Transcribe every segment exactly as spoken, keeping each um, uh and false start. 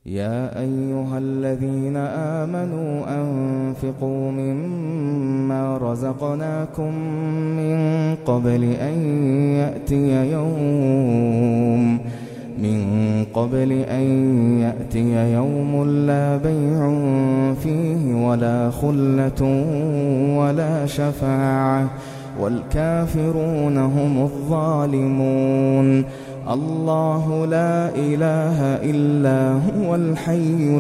يا أيها الذين آمنوا أنفقوا مما رزقناكم من قبل أن يأتي يوم من قبل أن يأتي يوم لا بيع فيه ولا خلة ولا شفاعة والكافرون هم الظالمون. الله لا إله إلا هو الحي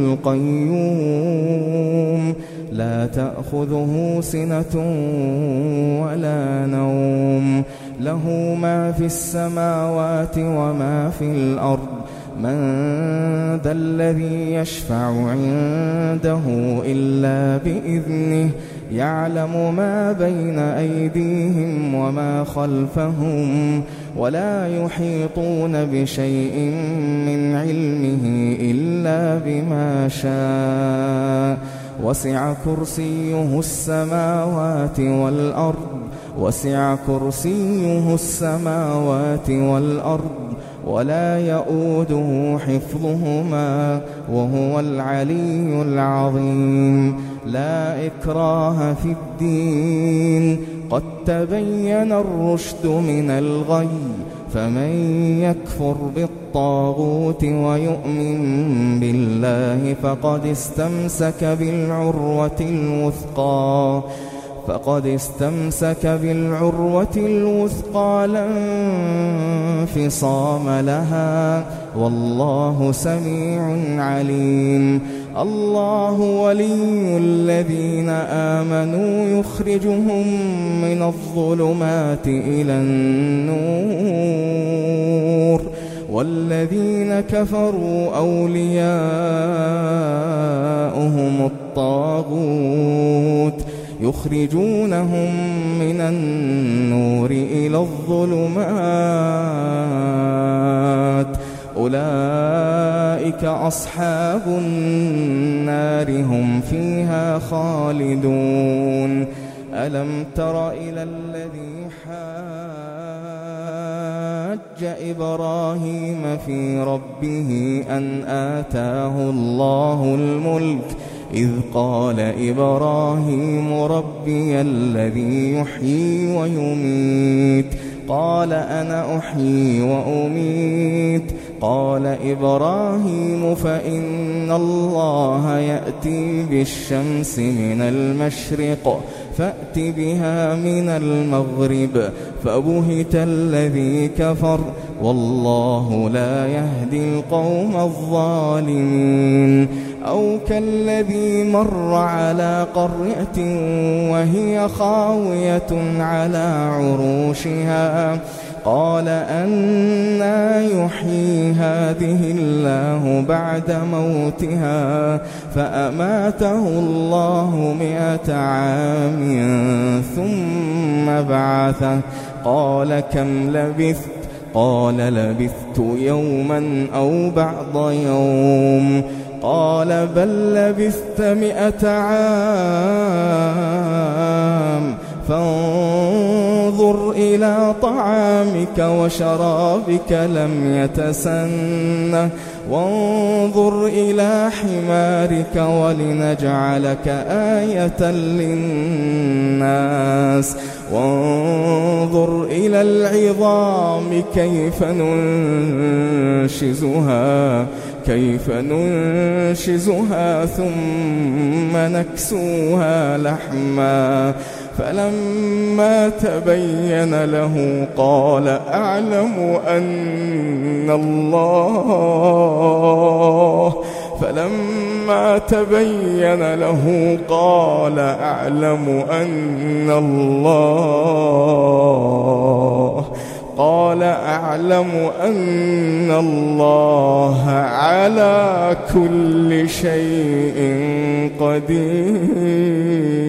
القيوم لا تأخذه سنة ولا نوم له ما في السماوات وما في الأرض من ذا الذي يشفع عنده إلا بإذنه يعلم ما بين أيديهم وما خلفهم ولا يحيطون بشيء من علمه إلا بما شاء وسع كرسيه السماوات والأرض وسع كرسيه السماوات والأرض ولا يؤوده حفظهما وهو العلي العظيم. لا إكراه في الدين قد تبين الرشد من الغي فمن يكفر بالطاغوت ويؤمن بالله فقد استمسك بالعروة الوثقى فقد استمسك بالعروة الوثقى لا انفصام لها والله سميع عليم. الله ولي الذين آمنوا يخرجهم من الظلمات إلى النور والذين كفروا أولياؤهم الطاغوت يخرجونهم من النور إلى الظلمات أولئك أصحاب النار هم فيها خالدون. ألم تر إلى الذي حاج إبراهيم في ربه أن آتاه الله الملك إذ قال إبراهيم ربي الذي يحيي ويميت قال أنا أحيي وأميت قال إبراهيم فإن الله يأتي بالشمس من المشرق فأت بها من المغرب فبهت الذي كفر والله لا يهدي القوم الظالمين. أو كالذي مر على قرية وهي خاوية على عروشها قال أنى يحيي هذه الله بعد موتها فأماته الله مئة عام ثم بعثه قال كم لبثت قال لبثت يوما أو بعض يوم قال بل لبثت مئة عام فانظر إلى طعامك وشرابك لم يتسنه وانظر إلى حمارك ولنجعلك آية للناس وانظر إلى العظام كيف ننشزها كيف ننشزها ثم نكسوها لحما فلما تبين له قال أعلم أن الله فلما تبين له قال أعلم أن الله قال أعلم أن الله على كل شيء قدير.